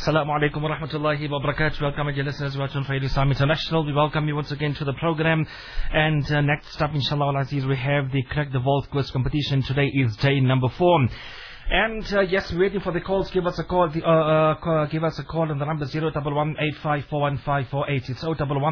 Assalamu alaikum wa rahmatullahi wa barakatuh. Welcome dear listeners watching Radio Islam International. We welcome you once again to the program. And next up, inshallah al-aziz, we have the Crack the Vault quiz competition. Today is day number 4. And yes, we're waiting for the calls. Give us a call. Give us a call on the number 011-854-1548. It's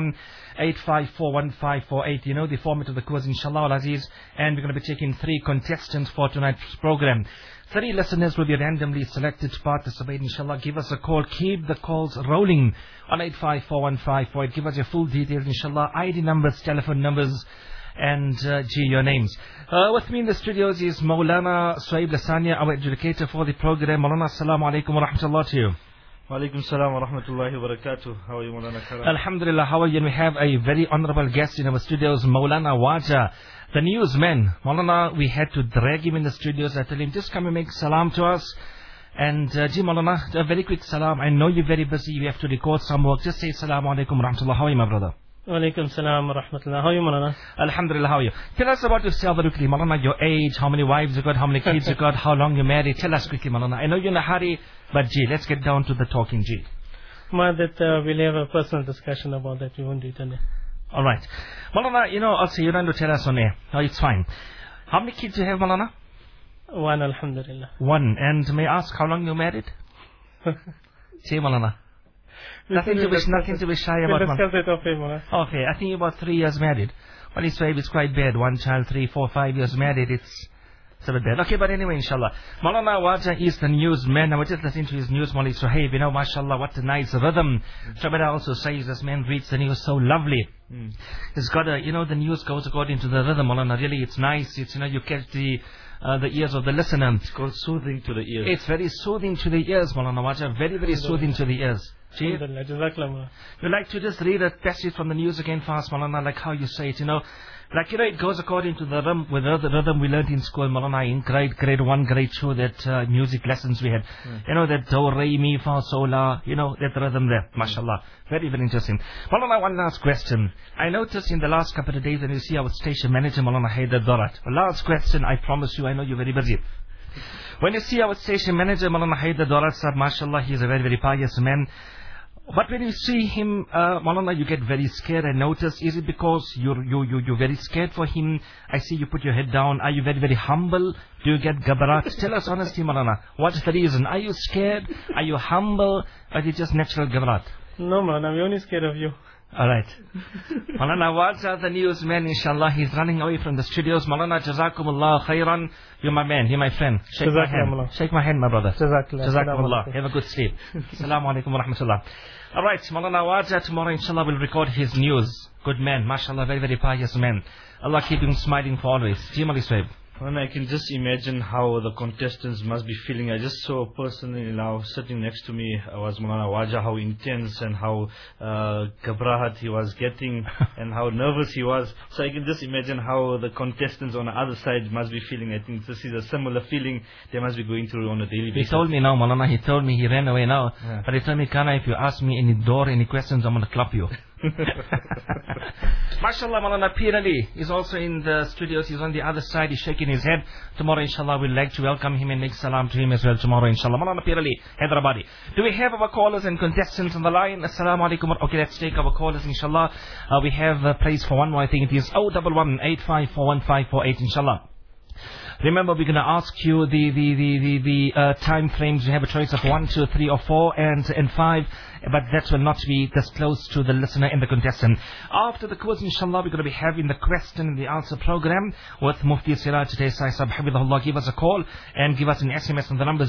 011-854-1548. You know the format of the quiz, inshallah al-aziz. And we're going to be taking 3 contestants for tonight's program. 3 listeners will be randomly selected to participate, inshallah. Give us a call. Keep the calls rolling on 854-1548. Give us your full details, inshallah. ID numbers, telephone numbers, and your names. With me in the studios is Maulana Suhaib Lasania, our educator for the program. Maulana, assalamu alaikum wa rahmatullah to you. Wa alaikum salam wa rahmatullahi wa barakatuh. How are you, Maulana Karam? Alhamdulillah, how are you? And we have a very honorable guest in our studios, Maulana Waja, the newsman. Maulana, we had to drag him in the studios. I tell him, just come and make salam to us. And Maulana, a very quick salam. I know you're very busy. You have to record some work. Just say assalamu alaikum wa rahmatullah. How are you, my brother? Wa alaikum salam wa rahmatullah. How are you, Maulana? Alhamdulillah, how are you? Tell us about yourself very quickly, Maulana. Your age, how many wives you got, how many kids you got, how long you're married. Tell us quickly, Maulana. I know you're in a hurry, but let's get down to the talking, We'll have a personal discussion about that. We won't do it today. Alright. Maulana, also you don't have to tell us on air. Oh, it's fine. How many kids do you have, Maulana? 1, alhamdulillah. 1. And may I ask how long you're married? Say, Maulana. Nothing to be shy about. We'll discuss it off Maulana. Okay, I think you're about 3 years married. Well, it's quite bad. 1 child, 3, 4, 5 years married. It's a bit bad. Okay, but anyway, inshallah. Maulana Waja is the newsman. I was just listening to his news, Maulana Suhaib. Mashallah, what a nice rhythm. Shabada also says this man reads the news so lovely. It's got a, the news goes according to the rhythm, Maulana. Really, it's nice. It's, you catch the ears of the listener. It's called soothing to the ears. It's very soothing to the ears, Maulana Waja. Very, very soothing to the ears. You like to just read a passage from the news again for us, Maulana, like how you say it, it goes according to the rhythm, with the rhythm we learned in school, Maulana, in grade 1, grade 2, that music lessons we had. That do, re, mi, fa, sol, la, that rhythm there, mashallah. Very, very interesting. Maulana, one last question. I noticed in the last couple of days when you see our station manager, Maulana Haidar Dorat. Last question, I promise you, I know you're very busy. When you see our station manager, Maulana Haidar Dorat, sir, mashallah, he is a very, very pious man. But when you see him, Maulana, you get very scared. I notice. Is it because you're very scared for him? I see you put your head down. Are you very, very humble? Do you get gabarat? Tell us honestly, Maulana. What's the reason? Are you scared? Are you humble? Or is it just natural gabarat? No, Maulana, we're only scared of you. Alright. Maulana Waja, the newsman, inshallah, he's running away from the studios. Maulana, Jazakumullah khairan. You're my man, you're my friend. Shake my hand. Shake my hand, my brother. Jazakumullah. Have a good sleep. Assalamu alaikum wa rahmatullah. Alright, Maulana Waja, tomorrow, inshallah, will record his news. Good man, mashallah, very, very pious man. Allah keep him smiling for always. Jimali Swaib. And I can just imagine how the contestants must be feeling. I just saw a person now sitting next to me, was Maulana Waja, how intense and how gabrahat he was getting and how nervous he was. So I can just imagine how the contestants on the other side must be feeling. I think this is a similar feeling they must be going through on a daily basis. He told me now, Maulana, he told me he ran away now. Yeah. But he told me, Kana, if you ask me any questions, I'm going to clap you. Mashallah, Maulana Pir Ali is also in the studios. He's on the other side. He's shaking his head. Tomorrow, inshallah, we'd like to welcome him and make salam to him as well tomorrow, inshallah. Maulana Pir Ali, Hyderabadi. Do we have our callers and contestants on the line? Assalamu alaikum. Okay, let's take our callers, inshallah. We have a place for one more. I think it is 011-854-1548, inshallah. Remember, we're going to ask you the time frames. You have a choice of 1, 2, 3, or 4, and 5. But that will not be disclosed to the listener and the contestant. After the quiz, inshallah, we're going to be having the question and the answer program with Mufti Siraj today. Saisab Habibullah, give us a call and give us an SMS on the number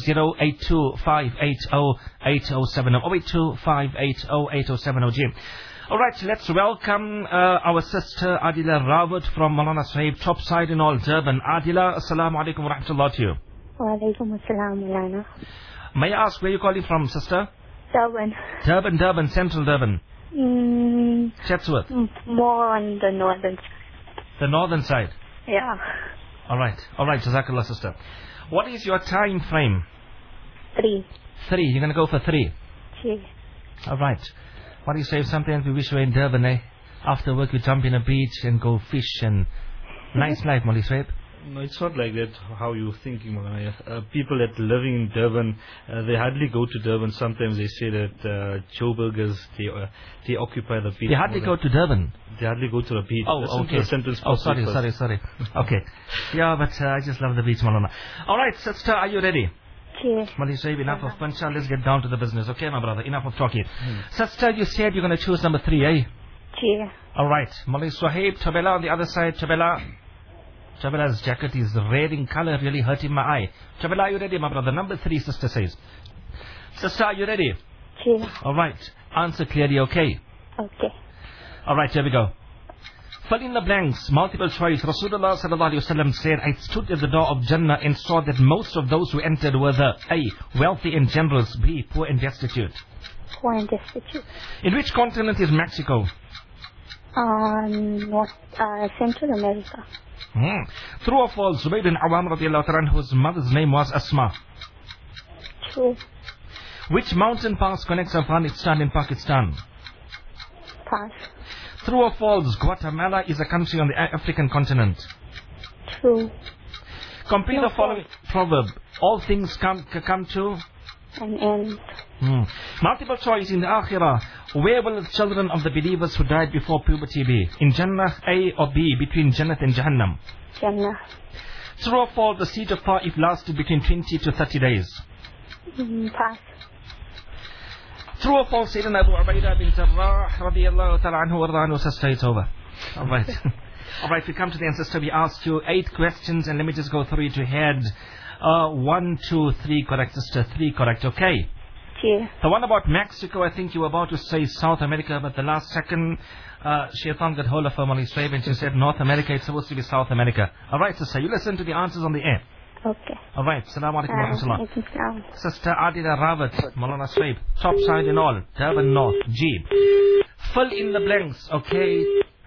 082-580-8070. 082-580-8070. Alright, let's welcome our sister Adila Rawat from Maulana Suhaib, topside in all Durban. Adila, assalamu alaikum wa rahmatullah to you. Wa alaikum assalam, Maulana. May I ask where you're calling from, sister? Durban, central Durban. Chatsworth. More on the northern side. The northern side? Yeah. Alright, Jazakallah, sister. What is your time frame? 3. 3, you're going to go for 3? Yes. Alright. What do you say? Sometimes we wish we were in Durban, eh? After work we jump in a beach and go fish and... Nice life, Molly Swaib. No, it's not like that, how you're thinking, Maulana. People that living in Durban, they hardly go to Durban. Sometimes they say that Joburgers, they occupy the beach. They hardly go to Durban? They hardly go to the beach. Oh, okay. Sorry. Okay. Yeah, but I just love the beach, Maulana. Alright, sister, are you ready? Yes. Mali Sahib, enough of pancha, let's get down to the business. Okay, my brother, enough of talking. Sister, you said you're going to choose number 3, eh? Yes. Alright, Mali Sahib, Tabela on the other side, Tabela's jacket is red in color, really hurting my eye. Tabela, are you ready, my brother? Number 3, sister says. Sister, are you ready? Yes. Alright, answer clearly, okay? Okay. Alright, here we go. Fill in the blanks, multiple choice. Rasulullah sallallahu alayhi wa sallam said, I stood at the door of Jannah and saw that most of those who entered were the A, wealthy and generous, B, poor and destitute. Poor and destitute. In which continent is Mexico? Central America. True or false? Zubayr bin Awam radiallahu ta'ala whose mother's name was Asma. True. Which mountain pass connects Afghanistan and Pakistan? Pass. True or false? Guatemala is a country on the African continent. True. Complete the following proverb. All things come to an end. Multiple choice in the Akhirah. Where will the children of the believers who died before puberty be? In Jannah, A or B, between Jannat and Jahannam? Jannah. True or false? The siege of Ta'if lasted between 20 to 30 days. Pass. True or false? Sayyidina Abu Ubaidah bin Jarrah radiyallahu ta'ala anhu warda anhu. Sister, it's over. Alright. Alright, we come to the end, sister. We asked you 8 questions and let me just go through it. You had 1, 2, 3 correct, sister. 3 correct, okay? Yeah. The one about Mexico, I think you were about to say South America, but the last second, Shaitan got hold of her money slave and she said North America, it's supposed to be South America. Alright, sister, you listen to the answers on the air. Okay. Alright, Assalamu alaikum wa rahmatullah. Salam. Sister Adila Rawat, Maulana Swaib, top side and all, Durban North, G. Fill in the blanks, okay?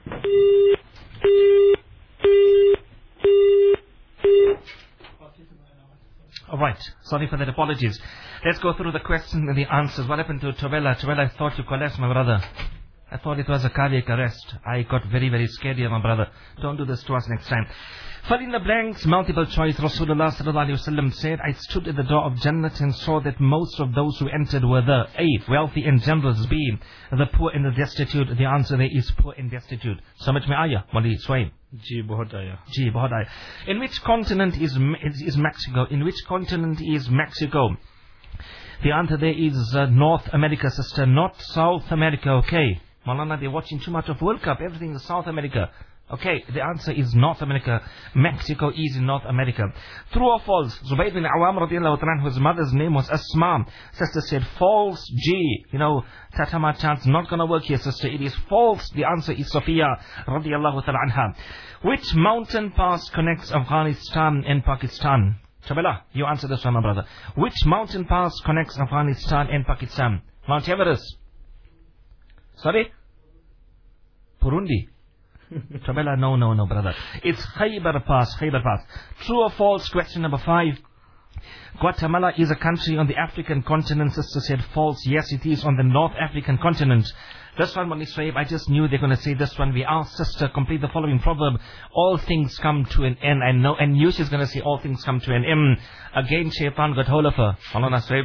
Alright, sorry for that, apologies. Let's go through the questions and the answers. What happened to Tovella? Tovella, I thought you collapsed, my brother. I thought it was a cardiac arrest. I got very, very scared here, my brother. Don't do this to us next time. Fill in the blanks, multiple choice. Rasulullah sallallahu alayhi wa sallam said, I stood at the door of Jannat and saw that most of those who entered were the A, wealthy and generous, B, the poor and the destitute. The answer there is poor and destitute. Samajh mein aaya, Mali Swaim? Ji, bahut aaya. Ji, bahut aaya. In which continent is Mexico? In which continent is Mexico? The answer there is North America, sister, not South America, okay? Malana, they're watching too much of World Cup. Everything is South America. Okay, the answer is North America. Mexico is in North America. True or false? Zubayr bin Awam radiallahu ta'ala, whose mother's name was Asma. Sister said false. G. You know, Tatama chance not gonna work here, sister. It is false. The answer is Sophia radiallahu ta'ala anha. Which mountain pass connects Afghanistan and Pakistan? Chabela, you answer this one, my brother. Which mountain pass connects Afghanistan and Pakistan? Mount Everest. Sorry? Burundi. Tabela, no, brother. It's Khaybar Pass. True or false? Question number 5. Guatemala is a country on the African continent. Sister said false. Yes, it is on the North African continent. This one, Mani Swaib, I just knew they're going to say this one. We asked sister, complete the following proverb. All things come to an end. I know, and you she's going to say all things come to an end. Again, Shaitan got hold of her. Mani Swaib.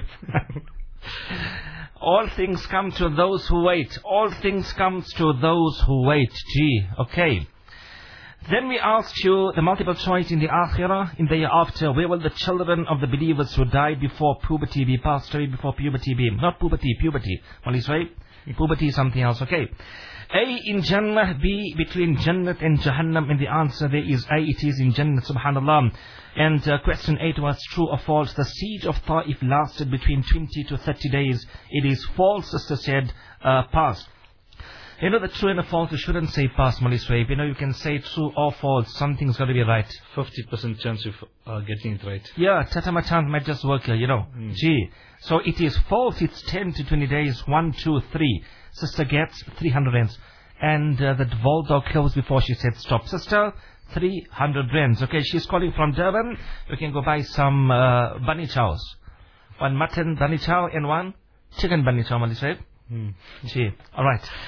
All things come to those who wait. All things comes to those who wait. Gee, okay. Then we asked you the multiple choice in the Akhirah, in the year after. Where will the children of the believers who died before puberty be? Passed away before puberty be? Not puberty, puberty. What is right? Puberty is something else, okay. A, in Jannah. B, between Jannat and Jahannam. And the answer there is A, it is in Jannat, subhanallah. And question 8 was true or false. The siege of Ta'if lasted between 20 to 30 days. It is false, sister said, pass. You know, the true and the false, you shouldn't say pass, Mali Swaib. You know, you can say true or false. Something's got to be right. 50% chance of getting it right. Yeah, Tatama chance might just work here, you know. Gee. So it is false. It's 10 to 20 days. 1, 2, 3. Sister gets 300 rands. And the Voldo closed before she said stop. Sister, 300 rands. Okay, she's calling from Durban. You can go buy some bunny chows. 1 mutton bunny chow and 1 chicken bunny chow, Mali Swaib. Gee. Alright.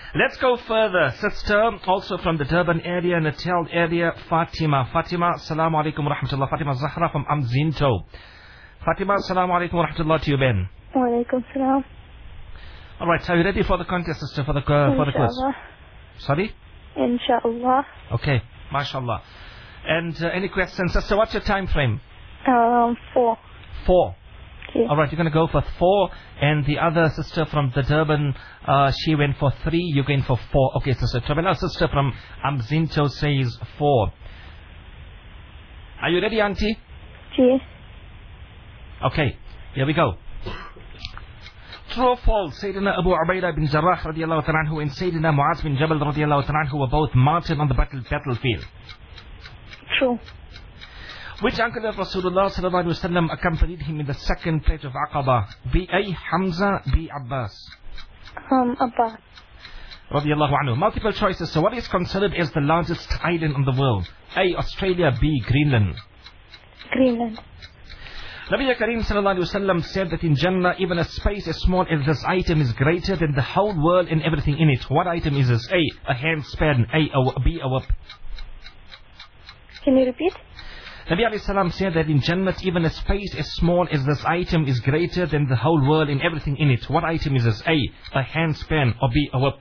Let's go further. Sister, also from the Durban area, Natal area, Fatima. Fatima, assalamu alaikum wa rahmatullah. Fatima Zahra from Amzinto. Fatima, assalamu alaikum wa rahmatullah to you, Ben. Wa alaikum salam. Alright, are you ready for the contest, sister, for the quiz? Inshallah. Sorry? Inshallah. Okay, mashallah. And any questions? Sister, what's your time frame? 4. 4. Okay. Alright, you're going to go for 4. And the other sister from the Durban, she went for 3. You're going for 4. Okay, sister. Our sister from Amzinto says 4. Are you ready, auntie? Yes. Okay, here we go. True or false, Sayyidina Abu Ubaidah bin Jarrah radiallahu ta'ala anhu and Sayyidina Mu'adh bin Jabal radiallahu ta'ala anhu were both martyred on the battlefield. True. Which uncle of Rasulullah sallallahu alayhi wa sallam accompanied him in the second pledge of Aqaba? B. A. Hamza, B. Abbas. Abbas. Radiallahu anhu. Multiple choices. So what is considered as the largest island in the world? A. Australia, B. Greenland. Greenland. Nabi Kareem sallallahu alayhi wa sallam said that in Jannah, even a space as small as this item is greater than the whole world and everything in it. What item is this? A. A handspan. B. A whip. Can you repeat? Nabi alayhi salam said that in Jannah, even a space as small as this item is greater than the whole world and everything in it. What item is this? A. A handspan. Or B. A whip.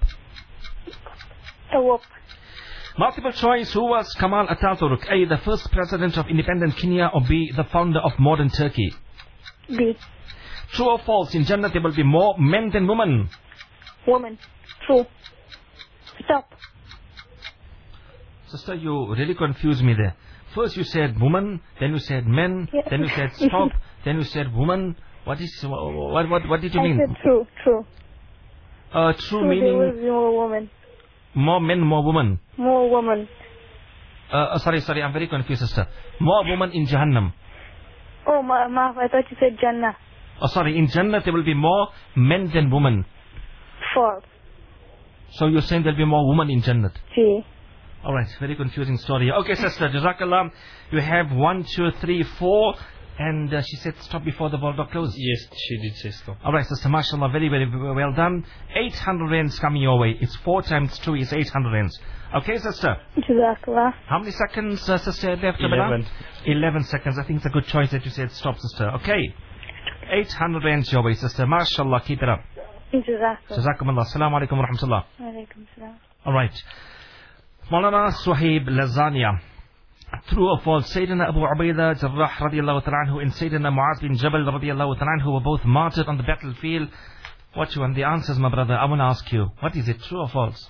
A whip. Multiple choice. Who was Kemal Atatürk? A. The first president of independent Kenya. Or B. The founder of modern Turkey. B. True or false? In Jannah there will be more men than women. Woman. True. Stop. Sister, you really confused me there. First you said woman, then you said men, Yeah. then you said stop, then you said woman. What did you mean? I said true. True. True meaning There will be more women. more men, more women. More women. Sorry, I'm very confused, sister. More women in Jahannam. Oh, Maaf, I thought you said Jannah. Oh, sorry, in Jannah there will be more men than women. False. So you're saying there'll be more women in Jannah. G. Alright, very confusing story. Okay, sister, Jazakallah. You have 1, 2, 3, 4. And she said stop before the ball got closed. Yes, she did say stop. Alright, sister, mashallah, very, very well done. 800 rands coming your way. It's 4 times 2 is 800 rands. Okay, sister? Jazakallah. How many seconds, sister, left? 11. 11 seconds. I think it's a good choice that you said stop, sister. Okay. 800 rands your way, sister. Mashallah, keep it up. Jazakallah. Jazakumullah. Assalamu alaikum wa rahmatullah. Wa alaikum salam. Alright. Maulana Suhaib Lazania. True or false? Sayyidina Abu Ubaidah Jarrah radiallahu ta'ala anhu and Sayyidina Mu'adh bin Jabal radiallahu ta'ala anhu were both martyred on the battlefield. What you want? The answers, my brother. I want to ask you. What is it? True or false?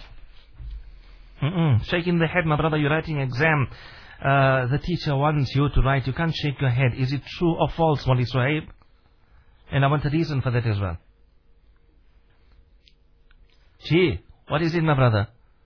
Shaking the head, my brother. You're writing exam. The teacher wants you to write. You can't shake your head. Is it true or false, Maulana Suhaib? And I want a reason for that as well. Gee, what is it, my brother?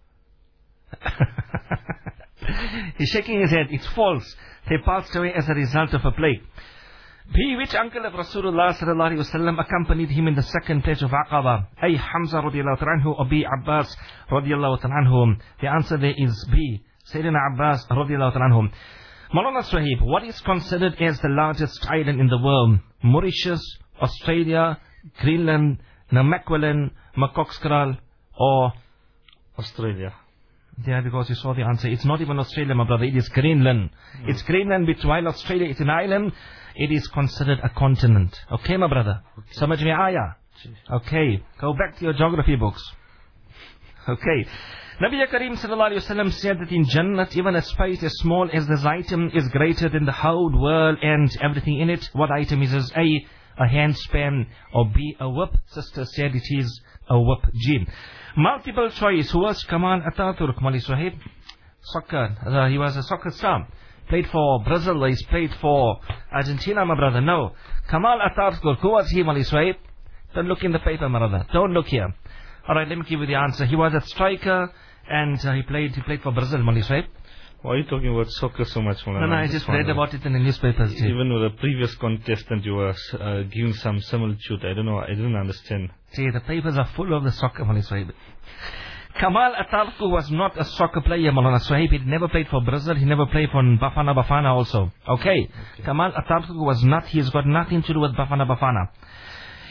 He's shaking his head. It's false. They passed away as a result of a plague. B. Which uncle of Rasulullah sallallahu alaihi wasallam accompanied him in the second pledge of Aqaba? A. Hamza radiallahu ta'ala anhu or B. Abbas radiallahu ta'ala anhu? The answer there is B. Sayyidina Abbas radiallahu ta'ala anhu. Maulana Suhaib, what is considered as the largest island in the world? Mauritius, Australia, Greenland, Namaqualand, Macoxkral, or Australia. Yeah, because you saw the answer. It's not even Australia, my brother. It is Greenland. No. It's Greenland, while Australia is an island, it is considered a continent. Okay, my brother? Samajh mein aaya? Okay. Go back to your geography books. Okay. Nabi Kareem sallallahu alayhi wa sallam said that in Jannah, even a space as small as this item is greater than the whole world and everything in it. What item is this? A handspan, or B, a whip. Sister said it is a whip. G. Multiple choice. Who was Kemal Atatürk, Maulana Suhaib? Soccer. He was a soccer star. Played for Brazil. He's played for Argentina, my brother. No. Kemal Atatürk. Who was he, Maulana Suhaib? Don't look in the paper, my brother. Don't look here. Alright, let me give you the answer. He was a striker and he played for Brazil, Maulana Suhaib. Why are you talking about soccer so much, Maulana? No, I just read about it in the newspapers. Even with the previous contestant, you were giving some similitude. I don't know. I didn't understand. See, the papers are full of the soccer, Maulana Suhaib. Kemal Atatürk was not a soccer player, Maulana Suhaib. He never played for Brazil. He never played for Bafana also. Okay. Kemal Atatürk was not. He's got nothing to do with Bafana.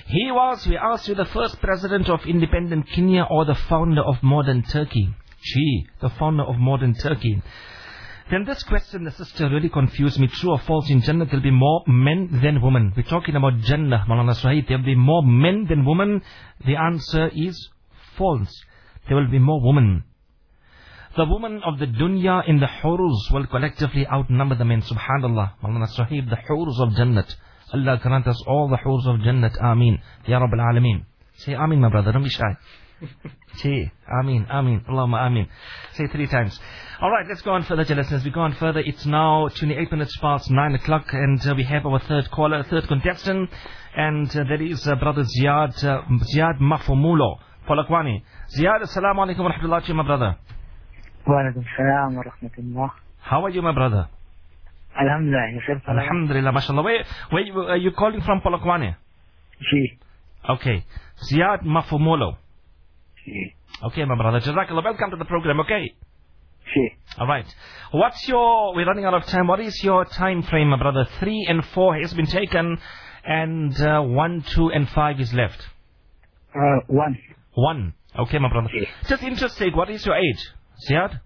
We asked you, the first president of independent Kenya or the founder of modern Turkey? Gee, the founder of modern Turkey. Then this question, the sister, really confused me. True or false? In Jannah there will be more men than women. We're talking about Jannah, Maulana Suhaib. There will be more men than women. The answer is false. There will be more women. The women of the dunya in the hurus will collectively outnumber the men. Subhanallah. Maulana Suhaib, the hurus of Jannat. Allah grant us all the hurus of Jannat. Ameen. Ya Rabbil Alameen. Say Ameen, my brother. Don't be shy. Say Ameen, Ameen. Allahumma Ameen. Say 3 times. Alright, let's go on further, listeners. We go on further. It's now 28 minutes past 9 o'clock and we have our third caller, third contestant. And that is brother Ziad Mafumulo, Polokwane. Ziad, assalamu alaikum wa rahmatullahi to you, my brother. Wa alaikum salam wa rahmatullah. How are you, my brother? Alhamdulillah, yourself? Alhamdulillah, mashallah. Where are you calling from, Polokwane? She. Okay. Ziad Mafumulo. She. Okay, my brother. Jazakallah. Welcome to the program, okay? She. Alright. We're running out of time. What is your time frame, my brother? 3 and 4 has been taken and 1, 2 and 5 is left. 1. 1. Okay, my brother. She. Just interesting. What is your age, Ziad?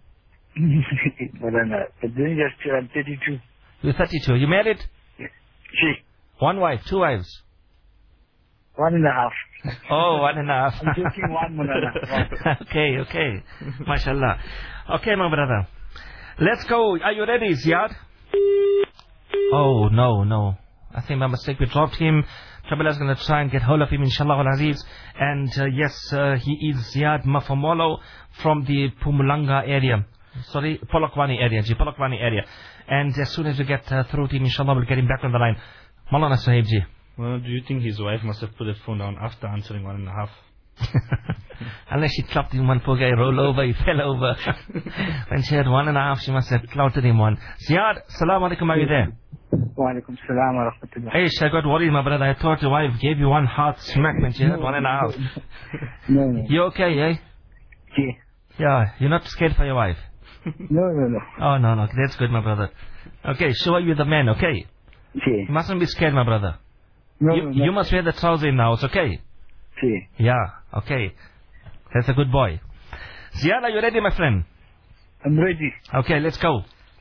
I'm 32. You're 32. You married? She. 1 wife, 2 wives? 1.5. Oh, 1.5. I'm taking 1 Mulana. Okay. MashaAllah. Okay, my brother. Let's go. Are you ready, Ziad? Oh, no. I think by mistake we dropped him. Trabela is going to try and get hold of him, inshallah al-aziz. And yes, he is Ziad Mafumulo from the Mpumalanga area. Sorry, Polokwane area. And as soon as we get through to him, inshallah, we'll get him back on the line. Maulana Suhaib ji. Well, do you think his wife must have put the phone down after answering 1.5? Unless she clapped him one, poor guy, roll over, he fell over. When she had 1.5, she must have clouted him one. Ziad, assalamu alaikum, are you there? Wa alaikum salam wa rahmatullah. Hey, I got worried, my brother. I thought your wife gave you one hard smack when she had 1.5. No. You okay, eh? She. Yeah, you're not scared for your wife? No. Oh, no, that's good, my brother. Okay, show you the man, okay? She. You mustn't be scared, my brother. No. You must wear the trouser now, it's okay? She. Yeah, okay. That's a good boy. Ziad, are you ready, my friend? I'm ready. Okay, let's go.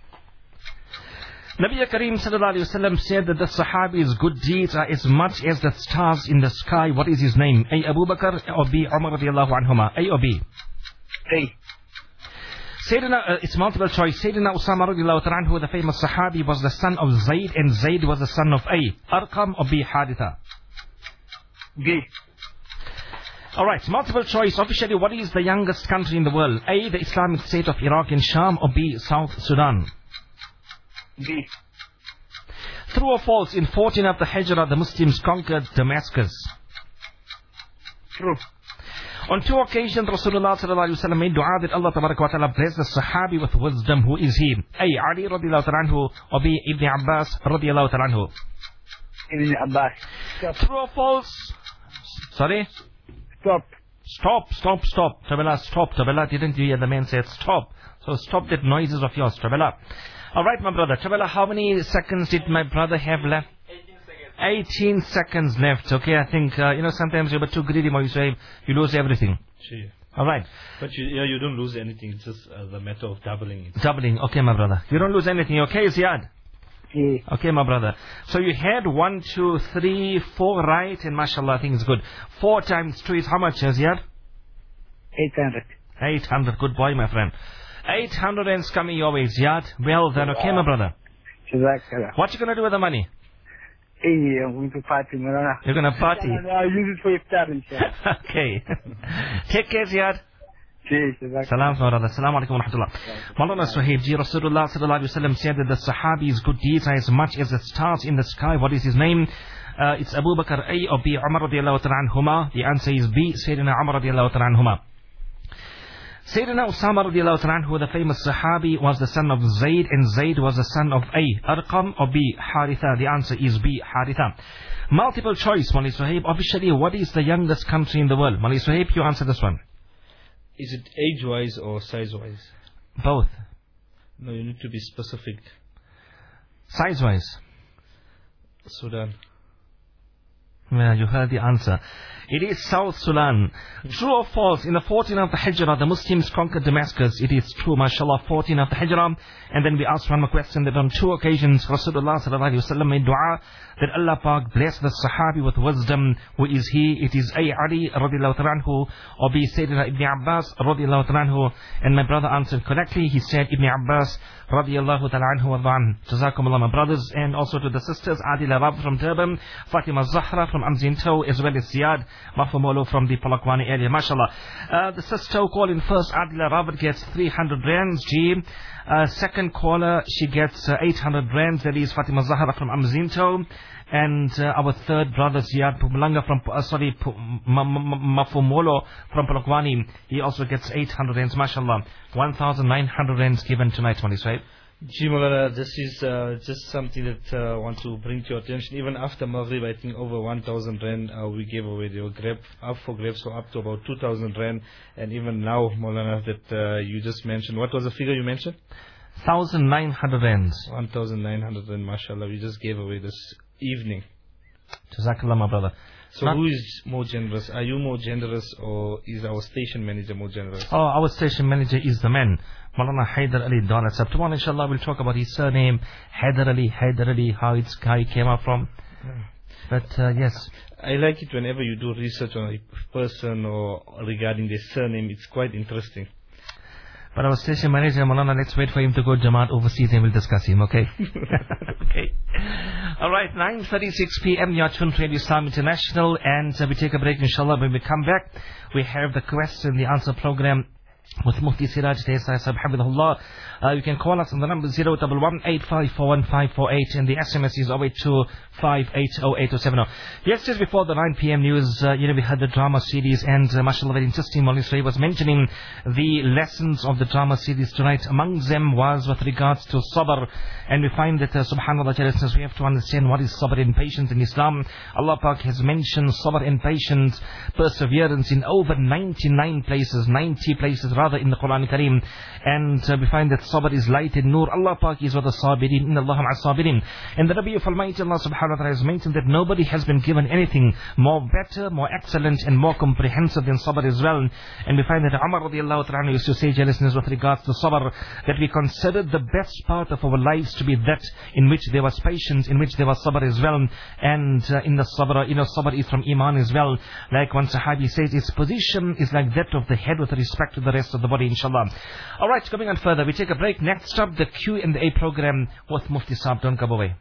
Nabi Kareem sallallahu alayhi wa sallam said that the Sahabi's good deeds are as much as the stars in the sky. What is his name? A. Abu Bakr or B. Umar radiallahu anhuma? A or B? A. Sayyidina, it's multiple choice. Sayyidina Usama radiallahu ta'ala anhu, the famous Sahabi, was the son of Zayd, and Zayd was the son of A. Arqam or B. Haritha? B. Alright, multiple choice. Officially, what is the youngest country in the world? A. The Islamic State of Iraq and Sham or B. South Sudan? B. True or false? In 14 of the Hijrah, the Muslims conquered Damascus. True. On 2 occasions, Rasulullah sallallahu alaihi wasallam made dua that Allah tabarak wa ta'ala bless the Sahabi with wisdom. Who is he? A. Ali radiallahu ta'ala anhu or B. Ibn Abbas radiallahu ta'ala anhu? Ibn Abbas. True or false? Sorry? Stop. Tabela, stop. Tabela, didn't you hear the man said stop? So stop that noises of yours, Tabela. Alright, my brother. Tabela, how many seconds did my brother have left? 18 seconds left. Okay, I think, sometimes you're too greedy, you say you lose everything. Sure. Alright. But you don't lose anything. It's just the matter of doubling it. Doubling. Okay, my brother. You don't lose anything. Okay, Ziad? Yeah. Okay, my brother. So you had 1, 2, 3, 4 right, and mashallah, I think it's good. 4 times 2 is how much, Ziad? 800. 800. Good boy, my friend. 800 and coming your way, Ziad. Well done. Okay, my brother. Jazakallah. What you going to do with the money? Hey, I'm going to party, Mulana. You're going to party? I'll use it for iftar, inshallah. Okay. Take care, Ziad. Jazakallah. Salam, brother. Assalamu alaikum wa rahmatullah. Maulana Suhaib ji, Rasulullah sallallahu alayhi wa sallam said that the Sahabi's good deeds are as much as the stars in the sky. What is his name? It's Abu Bakr, A or B. Umar radiallahu ta'ala anhuma. The answer is B. Sayyidina Umar radiallahu ta'ala anhuma. Sayyidina Usama radiallahu ta'ala anhu, the famous Sahabi, was the son of Zayd, and Zayd was the son of A. Arqam or B. Haritha. The answer is B. Haritha. Multiple choice, Mali Suhaib. Officially, what is the youngest country in the world? Mali Suhaib, you answer this one. Is it age-wise or size-wise? Both. No, you need to be specific. Size-wise. Sudan. Yeah, you heard the answer. It is South Sudan. True or false? In the 14th of the Hijrah, the Muslims conquered Damascus. It is true, mashallah, 14th of the Hijrah. And then we asked one more question that on 2 occasions, Rasulullah sallallahu alayhi wa sallam made dua that Allah Pak bless the Sahabi with wisdom. Who is he? It is A. Ali radiallahu ta'ala anhu, or B. Sayyidina Ibn Abbas radiallahu ta'ala anhu. And my brother answered correctly. He said Ibn Abbas radiallahu ta'ala anhu wa da'an. Jazakumullah, my brothers. And also to the sisters, Adila Rab from Durban, Fatima Zahra from Amzinto, as well as Ziyad Mafumolo from the Palakwani area, mashallah. The sister who called in first, Adila Rabat, gets 300 rands. G. Second caller, she gets 800 rands. That is Fatima Zahra from Amzinto. And our third brother, Ziyad Pumulanga from, Mafumolo from Palakwani, he also gets 800 rands, mashallah. 1,900 rands given tonight, Mali Sahib. Ji Maulana, this is just something that I want to bring to your attention. Even after Maghrib, I think over 1,000 rand we gave away. They were up for grabs, so up to about 2,000 rand. And even now, Maulana, that you just mentioned, what was the figure you mentioned? 1,900 rands. 1,900 rand, mashallah, we just gave away this evening. Jazakallah, my brother. So who is more generous? Are you more generous, or is our station manager more generous? Oh, our station manager is the man, Maulana Haider Ali Daulat Sahib. Tomorrow, inshallah, we'll talk about his surname, Haider Ali, how he came up from. But yes. I like it whenever you do research on a person or regarding their surname. It's quite interesting. But our station manager, Maulana, let's wait for him to go Jamaat overseas and we'll discuss him, okay? Okay. Alright, 9:36 p.m. You're tuned to Radio Islam International, and we take a break, inshallah. When we come back, we have the question, the answer program with Mufti Siraj Desai Sahib, Hafidhullah. You can call us on the number 011-854-1548, and the SMS is 082-580870. Yes, just before the 9 p.m. news, we had the drama series, and mashallah, very interesting. Maulana Sri was mentioning the lessons of the drama series tonight. Among them was with regards to sabr, and we find that subhanallah, we have to understand what is sabr and patience in Islam. Allah Pak has mentioned sabr and patience, perseverance in over 99 places, 90 places rather, in the Quran Kareem. And we find that sabr is light and nur. Allah Pak is with the sabirin, inna Allah ma'a sabirin. And the Nabi of Almighty Allah subhanahu wa ta'ala has mentioned that nobody has been given anything more better, more excellent and more comprehensive than sabr as well. And we find that Umar radiallahu ta'ala used to say, listeners, with regards to sabr, that we considered the best part of our lives to be that in which there was patience, in which there was sabr as well. And in the sabr, sabr is from iman as well. Like one sahabi says, its position is like that of the head with respect to the rest of the body, inshallah. Alright, coming on further, we take a break. Next up, the Q&A program with Mufti Saab. Don't go away.